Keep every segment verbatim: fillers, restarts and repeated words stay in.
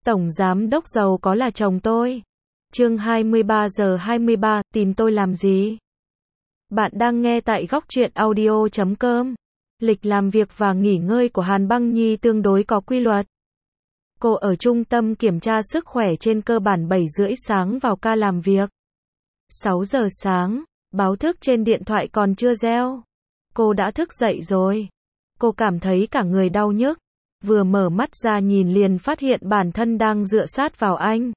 Tổng giám đốc giàu có là chồng tôi. Chương hai mươi ba giờ hai mươi ba, tìm tôi làm gì? Bạn đang nghe tại góc truyện audio chấm com. Lịch làm việc và nghỉ ngơi của Hàn Băng Nhi tương đối có quy luật. Cô ở trung tâm kiểm tra sức khỏe trên cơ bản bảy rưỡi sáng vào ca làm việc. sáu giờ sáng, báo thức trên điện thoại còn chưa reo. Cô đã thức dậy rồi. Cô cảm thấy cả người đau nhức. Vừa mở mắt ra nhìn liền phát hiện bản thân đang dựa sát vào anh.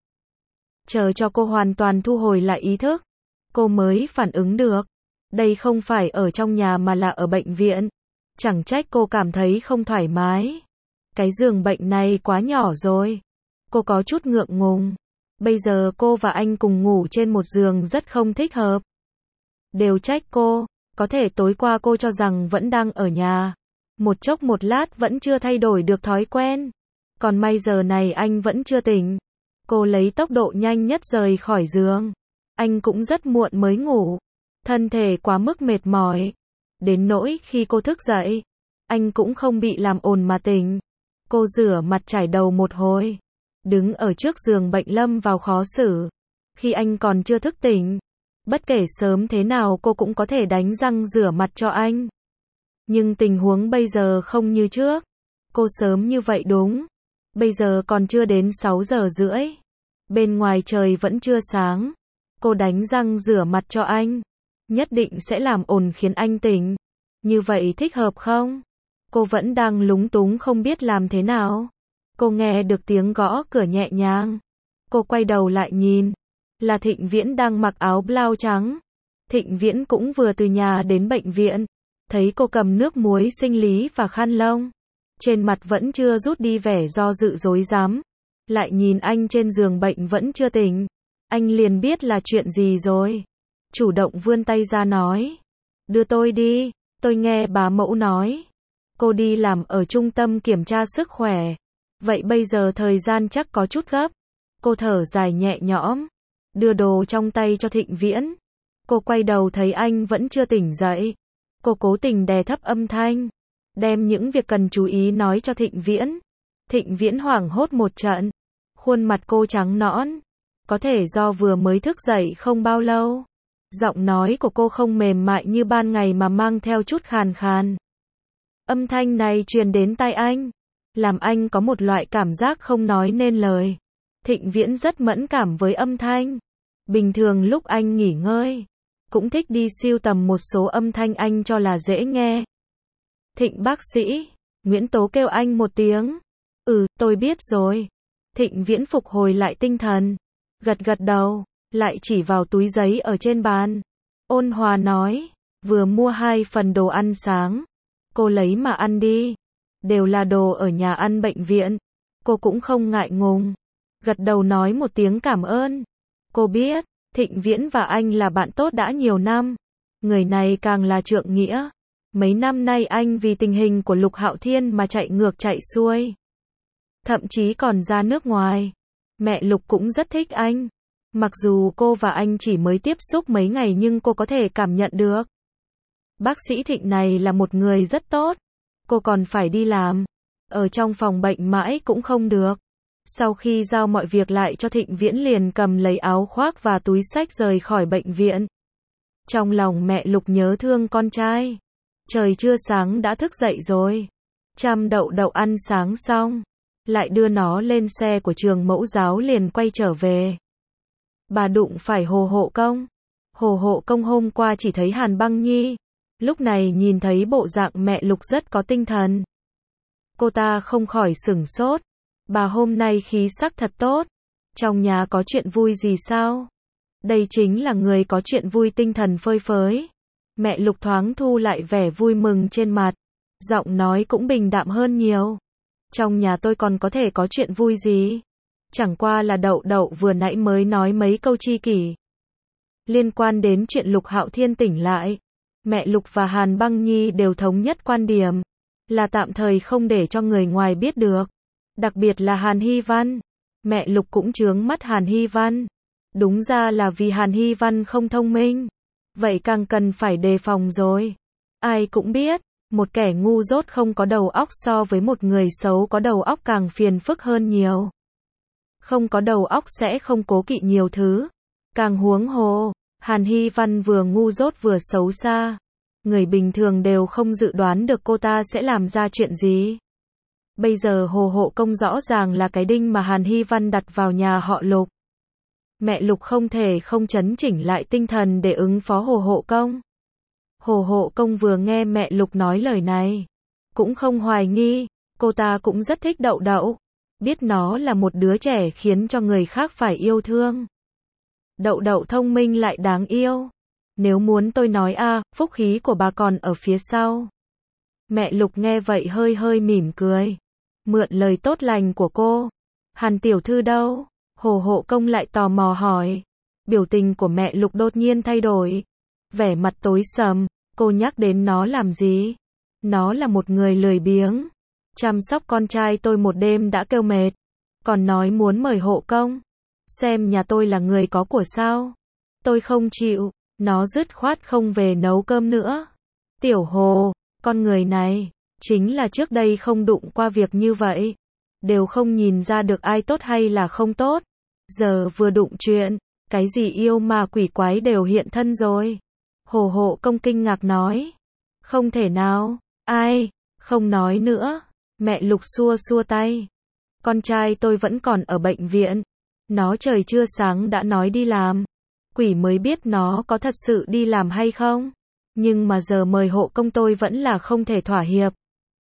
Chờ cho cô hoàn toàn thu hồi lại ý thức, cô mới phản ứng được. Đây không phải ở trong nhà mà là ở bệnh viện. Chẳng trách cô cảm thấy không thoải mái. Cái giường bệnh này quá nhỏ rồi. Cô có chút ngượng ngùng. Bây giờ cô và anh cùng ngủ trên một giường rất không thích hợp. Đều trách cô. Có thể tối qua cô cho rằng vẫn đang ở nhà. Một chốc một lát vẫn chưa thay đổi được thói quen. Còn may giờ này anh vẫn chưa tỉnh. Cô lấy tốc độ nhanh nhất rời khỏi giường. Anh cũng rất muộn mới ngủ. Thân thể quá mức mệt mỏi. Đến nỗi khi cô thức dậy, anh cũng không bị làm ồn mà tỉnh. Cô rửa mặt chải đầu một hồi. Đứng ở trước giường bệnh lâm vào khó xử. Khi anh còn chưa thức tỉnh, bất kể sớm thế nào cô cũng có thể đánh răng rửa mặt cho anh. Nhưng tình huống bây giờ không như trước. Cô sớm như vậy đúng. Bây giờ còn chưa đến sáu giờ rưỡi. Bên ngoài trời vẫn chưa sáng. Cô đánh răng rửa mặt cho anh. Nhất định sẽ làm ồn khiến anh tỉnh. Như vậy thích hợp không? Cô vẫn đang lúng túng không biết làm thế nào. Cô nghe được tiếng gõ cửa nhẹ nhàng. Cô quay đầu lại nhìn. Là Thịnh Viễn đang mặc áo blau trắng. Thịnh Viễn cũng vừa từ nhà đến bệnh viện. Thấy cô cầm nước muối sinh lý và khăn lông. Trên mặt vẫn chưa rút đi vẻ do dự rối rắm. Lại nhìn anh trên giường bệnh vẫn chưa tỉnh. Anh liền biết là chuyện gì rồi. Chủ động vươn tay ra nói. Đưa tôi đi, tôi nghe bà mẫu nói. Cô đi làm ở trung tâm kiểm tra sức khỏe. Vậy bây giờ thời gian chắc có chút gấp. Cô thở dài nhẹ nhõm. Đưa đồ trong tay cho Thịnh Viễn. Cô quay đầu thấy anh vẫn chưa tỉnh dậy. Cô cố tình đè thấp âm thanh. Đem những việc cần chú ý nói cho Thịnh Viễn. Thịnh Viễn hoảng hốt một trận. Khuôn mặt cô trắng nõn. Có thể do vừa mới thức dậy không bao lâu. Giọng nói của cô không mềm mại như ban ngày mà mang theo chút khàn khàn. Âm thanh này truyền đến tai anh. Làm anh có một loại cảm giác không nói nên lời. Thịnh Viễn rất mẫn cảm với âm thanh. Bình thường lúc anh nghỉ ngơi, cũng thích đi sưu tầm một số âm thanh anh cho là dễ nghe. Thịnh bác sĩ, Nguyễn Tố kêu anh một tiếng. Ừ, tôi biết rồi. Thịnh Viễn phục hồi lại tinh thần. Gật gật đầu, lại chỉ vào túi giấy ở trên bàn. Ôn hòa nói, vừa mua hai phần đồ ăn sáng. Cô lấy mà ăn đi. Đều là đồ ở nhà ăn bệnh viện. Cô cũng không ngại ngùng. Gật đầu nói một tiếng cảm ơn. Cô biết, Thịnh Viễn và anh là bạn tốt đã nhiều năm. Người này càng là trượng nghĩa. Mấy năm nay anh vì tình hình của Lục Hạo Thiên mà chạy ngược chạy xuôi. Thậm chí còn ra nước ngoài. Mẹ Lục cũng rất thích anh. Mặc dù cô và anh chỉ mới tiếp xúc mấy ngày nhưng cô có thể cảm nhận được. Bác sĩ Thịnh này là một người rất tốt. Cô còn phải đi làm. Ở trong phòng bệnh mãi cũng không được. Sau khi giao mọi việc lại cho Thịnh Viễn liền cầm lấy áo khoác và túi xách rời khỏi bệnh viện. Trong lòng mẹ Lục nhớ thương con trai. Trời chưa sáng đã thức dậy rồi. Chăm đậu đậu ăn sáng xong. Lại đưa nó lên xe của trường mẫu giáo liền quay trở về. Bà đụng phải Hồ Hộ Công. Hồ Hộ Công hôm qua chỉ thấy Hàn Băng Nhi. Lúc này nhìn thấy bộ dạng mẹ Lục rất có tinh thần. Cô ta không khỏi sửng sốt. Bà hôm nay khí sắc thật tốt. Trong nhà có chuyện vui gì sao? Đây chính là người có chuyện vui tinh thần phơi phới. Mẹ Lục thoáng thu lại vẻ vui mừng trên mặt. Giọng nói cũng bình đạm hơn nhiều. Trong nhà tôi còn có thể có chuyện vui gì? Chẳng qua là Đậu Đậu vừa nãy mới nói mấy câu chi kỷ. Liên quan đến chuyện Lục Hạo Thiên tỉnh lại. Mẹ Lục và Hàn Băng Nhi đều thống nhất quan điểm. Là tạm thời không để cho người ngoài biết được. Đặc biệt là Hàn Hy Văn. Mẹ Lục cũng chướng mắt Hàn Hy Văn. Đúng ra là vì Hàn Hy Văn không thông minh. Vậy càng cần phải đề phòng rồi. Ai cũng biết, một kẻ ngu dốt không có đầu óc so với một người xấu có đầu óc càng phiền phức hơn nhiều. Không có đầu óc sẽ không cố kỵ nhiều thứ. Càng huống hồ, Hàn Hy Văn vừa ngu dốt vừa xấu xa. Người bình thường đều không dự đoán được cô ta sẽ làm ra chuyện gì. Bây giờ Hồ Hộ Công rõ ràng là cái đinh mà Hàn Hy Văn đặt vào nhà họ Lục. Mẹ Lục không thể không chấn chỉnh lại tinh thần để ứng phó Hồ Hộ Công. Hồ Hộ Công vừa nghe mẹ Lục nói lời này, cũng không hoài nghi, cô ta cũng rất thích Đậu Đậu. Biết nó là một đứa trẻ khiến cho người khác phải yêu thương. Đậu Đậu thông minh lại đáng yêu. Nếu muốn tôi nói a, phúc khí của bà còn ở phía sau. Mẹ Lục nghe vậy hơi hơi mỉm cười. Mượn lời tốt lành của cô. Hàn tiểu thư đâu? Hồ Hộ Công lại tò mò hỏi. Biểu tình của mẹ Lục đột nhiên thay đổi. Vẻ mặt tối sầm, cô nhắc đến nó làm gì? Nó là một người lười biếng. Chăm sóc con trai tôi một đêm đã kêu mệt. Còn nói muốn mời Hộ Công. Xem nhà tôi là người có của sao? Tôi không chịu. Nó dứt khoát không về nấu cơm nữa. Tiểu Hồ, con người này, chính là trước đây không đụng qua việc như vậy. Đều không nhìn ra được ai tốt hay là không tốt. Giờ vừa đụng chuyện, cái gì yêu ma quỷ quái đều hiện thân rồi. Hồ Hộ Công kinh ngạc nói. Không thể nào, ai, không nói nữa. Mẹ Lục xua xua tay. Con trai tôi vẫn còn ở bệnh viện. Nó trời chưa sáng đã nói đi làm. Quỷ mới biết nó có thật sự đi làm hay không. Nhưng mà giờ mời Hộ Công tôi vẫn là không thể thỏa hiệp.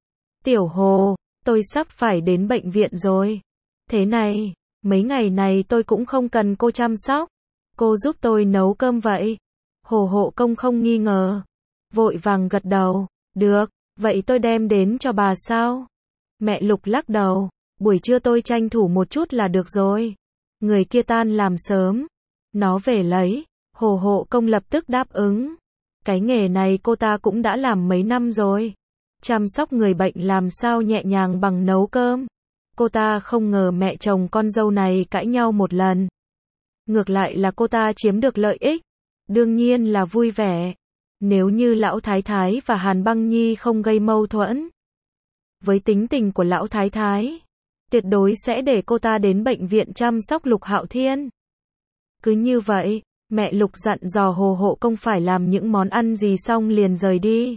Tiểu Hồ, tôi sắp phải đến bệnh viện rồi. Thế này, mấy ngày này tôi cũng không cần cô chăm sóc. Cô giúp tôi nấu cơm vậy. Hồ Hộ Công không nghi ngờ. Vội vàng gật đầu. Được, vậy tôi đem đến cho bà sao? Mẹ Lục lắc đầu. Buổi trưa tôi tranh thủ một chút là được rồi. Người kia tan làm sớm. Nó về lấy. Hồ Hộ Công lập tức đáp ứng. Cái nghề này cô ta cũng đã làm mấy năm rồi. Chăm sóc người bệnh làm sao nhẹ nhàng bằng nấu cơm. Cô ta không ngờ mẹ chồng con dâu này cãi nhau một lần. Ngược lại là cô ta chiếm được lợi ích. Đương nhiên là vui vẻ. Nếu như Lão Thái Thái và Hàn Băng Nhi không gây mâu thuẫn. Với tính tình của Lão Thái Thái, tuyệt đối sẽ để cô ta đến bệnh viện chăm sóc Lục Hạo Thiên. Cứ như vậy, mẹ Lục dặn dò Hồ Hộ Công phải làm những món ăn gì xong liền rời đi.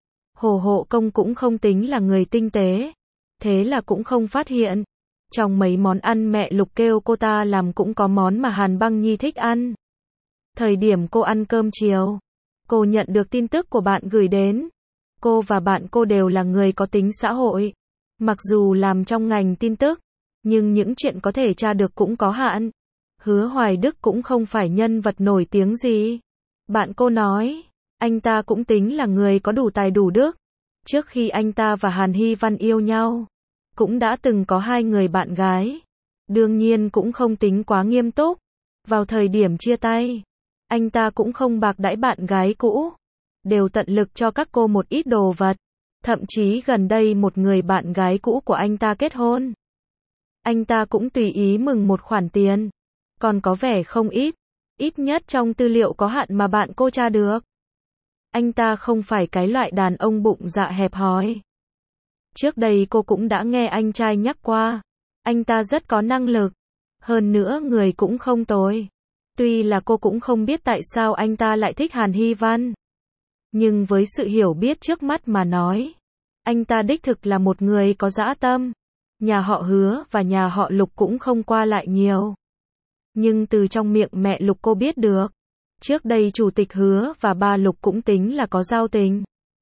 Hồ Hộ Công cũng không tính là người tinh tế. Thế là cũng không phát hiện. Trong mấy món ăn mẹ Lục kêu cô ta làm cũng có món mà Hàn Băng Nhi thích ăn. Thời điểm cô ăn cơm chiều, cô nhận được tin tức của bạn gửi đến. Cô và bạn cô đều là người có tính xã hội. Mặc dù làm trong ngành tin tức, nhưng những chuyện có thể tra được cũng có hạn. Hứa Hoài Đức cũng không phải nhân vật nổi tiếng gì. Bạn cô nói, anh ta cũng tính là người có đủ tài đủ đức. Trước khi anh ta và Hàn Hy Văn yêu nhau, cũng đã từng có hai người bạn gái. Đương nhiên cũng không tính quá nghiêm túc. Vào thời điểm chia tay, anh ta cũng không bạc đãi bạn gái cũ. Đều tận lực cho các cô một ít đồ vật. Thậm chí gần đây một người bạn gái cũ của anh ta kết hôn. Anh ta cũng tùy ý mừng một khoản tiền. Còn có vẻ không ít. Ít nhất trong tư liệu có hạn mà bạn cô tra được. Anh ta không phải cái loại đàn ông bụng dạ hẹp hòi. Trước đây cô cũng đã nghe anh trai nhắc qua. Anh ta rất có năng lực. Hơn nữa người cũng không tồi. Tuy là cô cũng không biết tại sao anh ta lại thích Hàn Hy Văn. Nhưng với sự hiểu biết trước mắt mà nói, anh ta đích thực là một người có dã tâm. Nhà họ Hứa và nhà họ Lục cũng không qua lại nhiều. Nhưng từ trong miệng mẹ Lục cô biết được, trước đây chủ tịch Hứa và ba Lục cũng tính là có giao tình.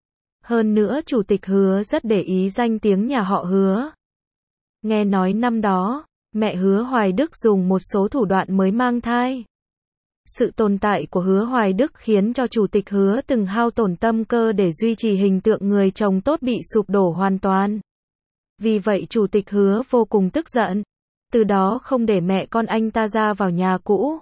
Hơn nữa chủ tịch Hứa rất để ý danh tiếng nhà họ Hứa. Nghe nói năm đó, mẹ Hứa Hoài Đức dùng một số thủ đoạn mới mang thai. Sự tồn tại của Hứa Hoài Đức khiến cho chủ tịch Hứa từng hao tổn tâm cơ để duy trì hình tượng người chồng tốt bị sụp đổ hoàn toàn. Vì vậy chủ tịch Hứa vô cùng tức giận. Từ đó không để mẹ con anh ta ra vào nhà cũ.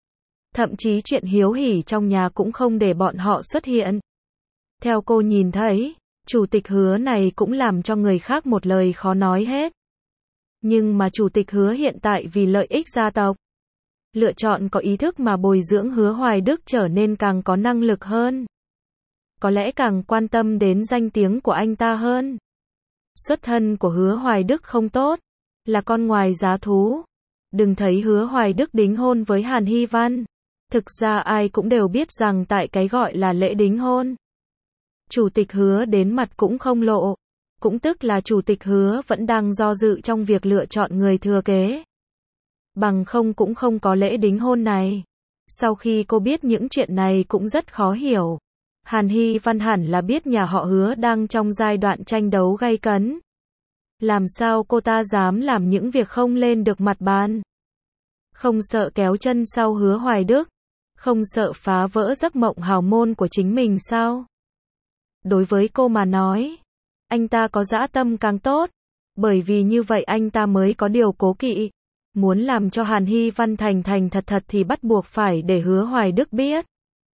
Thậm chí chuyện hiếu hỉ trong nhà cũng không để bọn họ xuất hiện. Theo cô nhìn thấy, chủ tịch Hứa này cũng làm cho người khác một lời khó nói hết. Nhưng mà chủ tịch Hứa hiện tại vì lợi ích gia tộc, lựa chọn có ý thức mà bồi dưỡng Hứa Hoài Đức trở nên càng có năng lực hơn. Có lẽ càng quan tâm đến danh tiếng của anh ta hơn. Xuất thân của Hứa Hoài Đức không tốt, là con ngoài giá thú. Đừng thấy Hứa Hoài Đức đính hôn với Hàn Hy Văn. Thực ra ai cũng đều biết rằng tại cái gọi là lễ đính hôn, Chủ tịch Hứa đến mặt cũng không lộ. Cũng tức là Chủ tịch Hứa vẫn đang do dự trong việc lựa chọn người thừa kế. Bằng không cũng không có lễ đính hôn này. Sau khi cô biết những chuyện này cũng rất khó hiểu. Hàn Hy Văn hẳn là biết nhà họ Hứa đang trong giai đoạn tranh đấu gay cấn. Làm sao cô ta dám làm những việc không lên được mặt bàn? Không sợ kéo chân sau Hứa Hoài Đức? Không sợ phá vỡ giấc mộng hào môn của chính mình sao? Đối với cô mà nói, anh ta có dã tâm càng tốt. Bởi vì như vậy anh ta mới có điều cố kỵ. Muốn làm cho Hàn Hy Văn thành thành thật thật thì bắt buộc phải để Hứa Hoài Đức biết.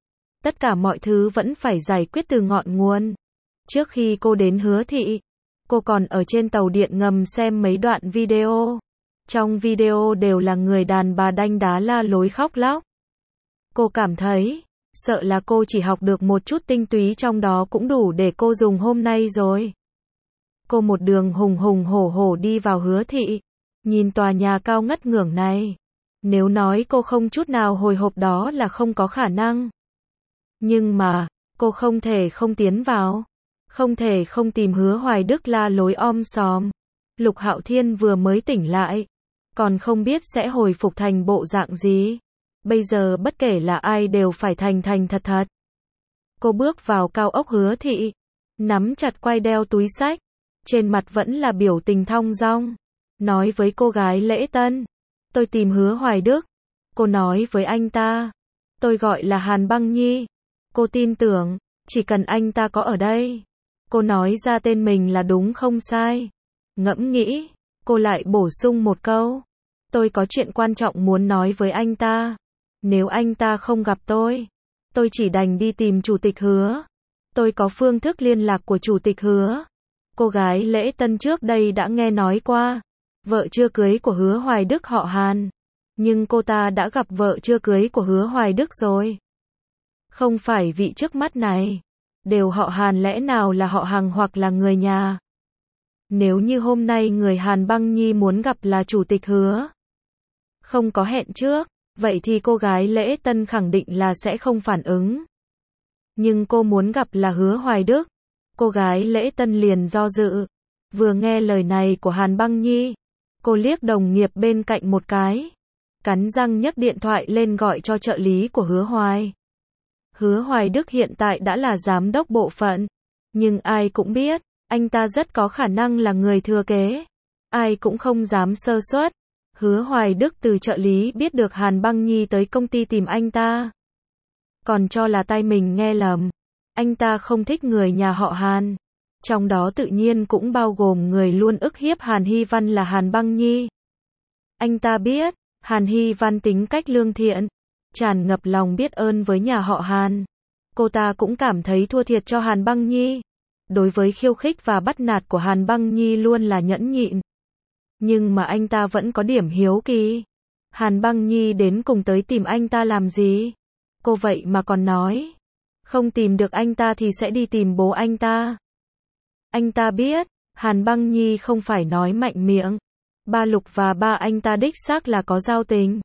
Tất cả mọi thứ vẫn phải giải quyết từ ngọn nguồn. Trước khi cô đến Hứa thị, cô còn ở trên tàu điện ngầm xem mấy đoạn video. Trong video đều là người đàn bà đanh đá la lối khóc lóc. Cô cảm thấy, sợ là cô chỉ học được một chút tinh túy trong đó cũng đủ để cô dùng hôm nay rồi. Cô một đường hùng hùng hổ hổ đi vào Hứa thị. Nhìn tòa nhà cao ngất ngưởng này. Nếu nói cô không chút nào hồi hộp đó là không có khả năng. Nhưng mà, cô không thể không tiến vào. Không thể không tìm Hứa Hoài Đức la lối om sòm. Lục Hạo Thiên vừa mới tỉnh lại. Còn không biết sẽ hồi phục thành bộ dạng gì. Bây giờ bất kể là ai đều phải thành thành thật thật. Cô bước vào cao ốc Hứa thị. Nắm chặt quai đeo túi xách. Trên mặt vẫn là biểu tình thong dong. Nói với cô gái lễ tân. Tôi tìm Hứa Hoài Đức. Cô nói với anh ta. Tôi gọi là Hàn Băng Nhi. Cô tin tưởng, chỉ cần anh ta có ở đây. Cô nói ra tên mình là đúng không sai. Ngẫm nghĩ, cô lại bổ sung một câu. Tôi có chuyện quan trọng muốn nói với anh ta. Nếu anh ta không gặp tôi, tôi chỉ đành đi tìm Chủ tịch Hứa. Tôi có phương thức liên lạc của Chủ tịch Hứa. Cô gái lễ tân trước đây đã nghe nói qua. Vợ chưa cưới của Hứa Hoài Đức họ Hàn. Nhưng cô ta đã gặp vợ chưa cưới của Hứa Hoài Đức rồi. Không phải vị trước mắt này. Đều họ Hàn, lẽ nào là họ hàng hoặc là người nhà. Nếu như hôm nay người Hàn Băng Nhi muốn gặp là Chủ tịch Hứa, không có hẹn trước, vậy thì cô gái lễ tân khẳng định là sẽ không phản ứng. Nhưng cô muốn gặp là Hứa Hoài Đức. Cô gái lễ tân liền do dự. Vừa nghe lời này của Hàn Băng Nhi, cô liếc đồng nghiệp bên cạnh một cái. Cắn răng nhấc điện thoại lên gọi cho trợ lý của Hứa Hoài. Hứa Hoài Đức hiện tại đã là giám đốc bộ phận. Nhưng ai cũng biết, anh ta rất có khả năng là người thừa kế. Ai cũng không dám sơ suất. Hứa Hoài Đức từ trợ lý biết được Hàn Băng Nhi tới công ty tìm anh ta. Còn cho là tai mình nghe lầm. Anh ta không thích người nhà họ Hàn. Trong đó tự nhiên cũng bao gồm người luôn ức hiếp Hàn Hy Văn là Hàn Băng Nhi. Anh ta biết, Hàn Hy Văn tính cách lương thiện, tràn ngập lòng biết ơn với nhà họ Hàn. Cô ta cũng cảm thấy thua thiệt cho Hàn Băng Nhi. Đối với khiêu khích và bắt nạt của Hàn Băng Nhi luôn là nhẫn nhịn. Nhưng mà anh ta vẫn có điểm hiếu kỳ. Hàn Băng Nhi đến cùng tới tìm anh ta làm gì? Cô vậy mà còn nói. Không tìm được anh ta thì sẽ đi tìm bố anh ta. Anh ta biết, Hàn Băng Nhi không phải nói mạnh miệng. Ba Lục và ba anh ta đích xác là có giao tình.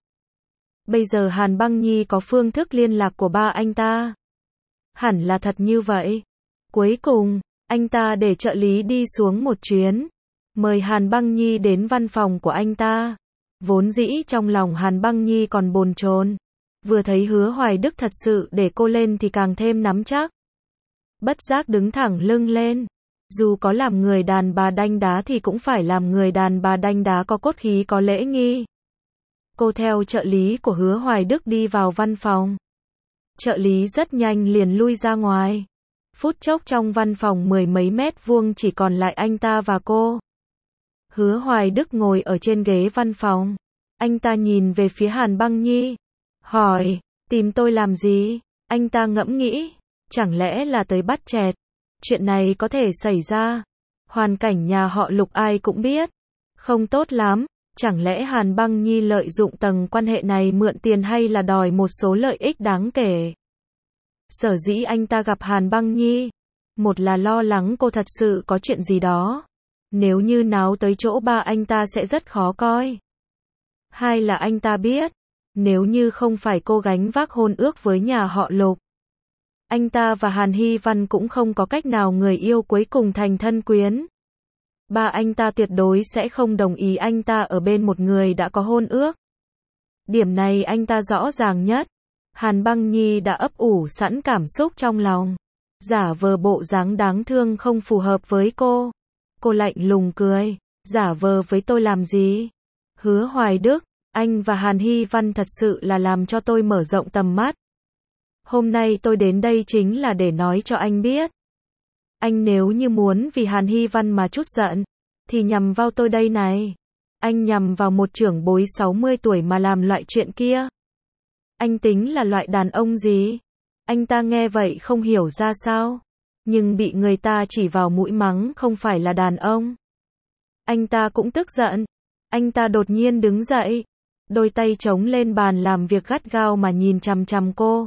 Bây giờ Hàn Băng Nhi có phương thức liên lạc của ba anh ta. Hẳn là thật như vậy. Cuối cùng, anh ta để trợ lý đi xuống một chuyến. Mời Hàn Băng Nhi đến văn phòng của anh ta. Vốn dĩ trong lòng Hàn Băng Nhi còn bồn chồn. Vừa thấy Hứa Hoài Đức thật sự để cô lên thì càng thêm nắm chắc. Bất giác đứng thẳng lưng lên. Dù có làm người đàn bà đanh đá thì cũng phải làm người đàn bà đanh đá có cốt khí có lễ nghi. Cô theo trợ lý của Hứa Hoài Đức đi vào văn phòng. Trợ lý rất nhanh liền lui ra ngoài. Phút chốc trong văn phòng mười mấy mét vuông chỉ còn lại anh ta và cô. Hứa Hoài Đức ngồi ở trên ghế văn phòng. Anh ta nhìn về phía Hàn Băng Nhi. Hỏi, tìm tôi làm gì? Anh ta ngẫm nghĩ. Chẳng lẽ là tới bắt chẹt? Chuyện này có thể xảy ra. Hoàn cảnh nhà họ Lục ai cũng biết. Không tốt lắm. Chẳng lẽ Hàn Băng Nhi lợi dụng tầng quan hệ này mượn tiền hay là đòi một số lợi ích đáng kể? Sở dĩ anh ta gặp Hàn Băng Nhi. Một là lo lắng cô thật sự có chuyện gì đó. Nếu như náo tới chỗ ba anh ta sẽ rất khó coi. Hai là anh ta biết, nếu như không phải cô gánh vác hôn ước với nhà họ Lục, anh ta và Hàn Hy Văn cũng không có cách nào người yêu cuối cùng thành thân quyến. Ba anh ta tuyệt đối sẽ không đồng ý anh ta ở bên một người đã có hôn ước. Điểm này anh ta rõ ràng nhất. Hàn Băng Nhi đã ấp ủ sẵn cảm xúc trong lòng. Giả vờ bộ dáng đáng thương không phù hợp với cô. Cô lạnh lùng cười. Giả vờ với tôi làm gì? Hứa Hoài Đức, anh và Hàn Hy Văn thật sự là làm cho tôi mở rộng tầm mắt. Hôm nay tôi đến đây chính là để nói cho anh biết. Anh nếu như muốn vì Hàn Hy Văn mà chút giận, thì nhằm vào tôi đây này. Anh nhằm vào một trưởng bối sáu mươi tuổi mà làm loại chuyện kia. Anh tính là loại đàn ông gì? Anh ta nghe vậy không hiểu ra sao. Nhưng bị người ta chỉ vào mũi mắng không phải là đàn ông. Anh ta cũng tức giận. Anh ta đột nhiên đứng dậy. Đôi tay chống lên bàn làm việc gắt gao mà nhìn chằm chằm cô.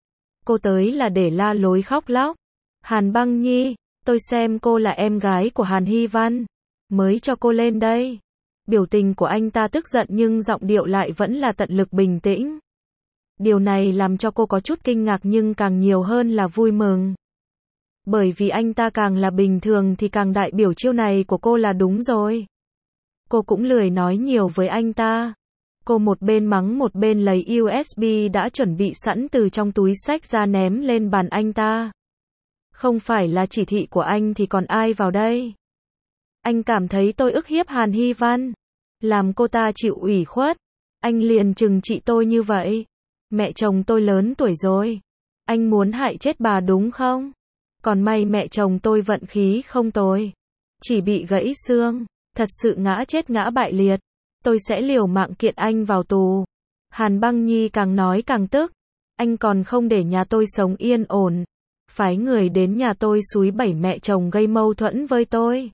Cô tới là để la lối khóc lóc. Hàn Băng Nhi, tôi xem cô là em gái của Hàn Hy Văn. Mới cho cô lên đây. Biểu tình của anh ta tức giận nhưng giọng điệu lại vẫn là tận lực bình tĩnh. Điều này làm cho cô có chút kinh ngạc nhưng càng nhiều hơn là vui mừng. Bởi vì anh ta càng là bình thường thì càng đại biểu chiêu này của cô là đúng rồi. Cô cũng lười nói nhiều với anh ta. Cô một bên mắng một bên lấy u ét bê đã chuẩn bị sẵn từ trong túi xách ra ném lên bàn anh ta. Không phải là chỉ thị của anh thì còn ai vào đây? Anh cảm thấy tôi ức hiếp Hàn Hy Văn, làm cô ta chịu ủy khuất. Anh liền trừng trị tôi như vậy. Mẹ chồng tôi lớn tuổi rồi. Anh muốn hại chết bà đúng không? Còn may mẹ chồng tôi vận khí không tồi. Chỉ bị gãy xương. Thật sự ngã chết ngã bại liệt. Tôi sẽ liều mạng kiện anh vào tù. Hàn Băng Nhi càng nói càng tức. Anh còn không để nhà tôi sống yên ổn. Phái người đến nhà tôi xúi bẩy mẹ chồng gây mâu thuẫn với tôi.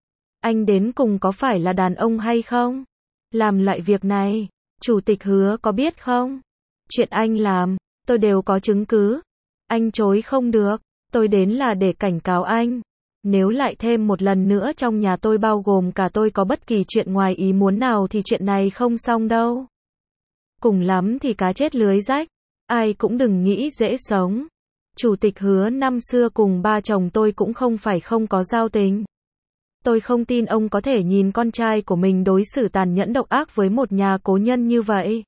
Anh đến cùng có phải là đàn ông hay không? Làm loại việc này, Chủ tịch Hứa có biết không? Chuyện anh làm, tôi đều có chứng cứ. Anh chối không được. Tôi đến là để cảnh cáo anh. Nếu lại thêm một lần nữa trong nhà tôi bao gồm cả tôi có bất kỳ chuyện ngoài ý muốn nào thì chuyện này không xong đâu. Cùng lắm thì cá chết lưới rách. Ai cũng đừng nghĩ dễ sống. Chủ tịch Hứa năm xưa cùng ba chồng tôi cũng không phải không có giao tình. Tôi không tin ông có thể nhìn con trai của mình đối xử tàn nhẫn độc ác với một nhà cố nhân như vậy.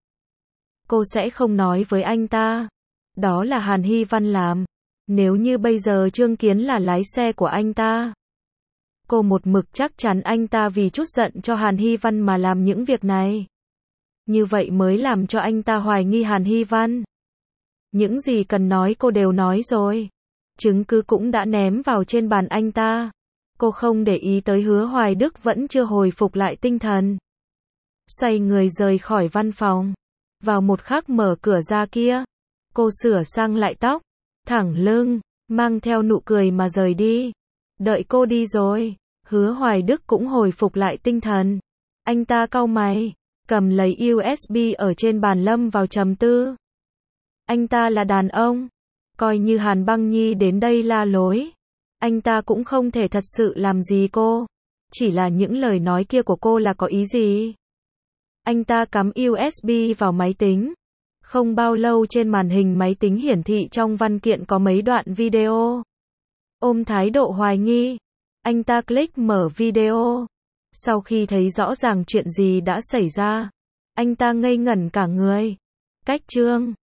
Cô sẽ không nói với anh ta. Đó là Hàn Hy Văn làm. Nếu như bây giờ Trương Kiến là lái xe của anh ta. Cô một mực chắc chắn anh ta vì chút giận cho Hàn Hy Văn mà làm những việc này. Như vậy mới làm cho anh ta hoài nghi Hàn Hy Văn. Những gì cần nói cô đều nói rồi. Chứng cứ cũng đã ném vào trên bàn anh ta. Cô không để ý tới Hứa Hoài Đức vẫn chưa hồi phục lại tinh thần. Xoay người rời khỏi văn phòng. Vào một khắc mở cửa ra kia. Cô sửa sang lại tóc. Thẳng lưng. Mang theo nụ cười mà rời đi. Đợi cô đi rồi. Hứa Hoài Đức cũng hồi phục lại tinh thần. Anh ta cau mày. Cầm lấy u ét bê ở trên bàn lâm vào trầm tư. Anh ta là đàn ông. Coi như Hàn Băng Nhi đến đây la lối. Anh ta cũng không thể thật sự làm gì cô. Chỉ là những lời nói kia của cô là có ý gì? Anh ta cắm u ét bê vào máy tính. Không bao lâu trên màn hình máy tính hiển thị trong văn kiện có mấy đoạn video. Ôm thái độ hoài nghi. Anh ta click mở video. Sau khi thấy rõ ràng chuyện gì đã xảy ra. Anh ta ngây ngẩn cả người. Cách chương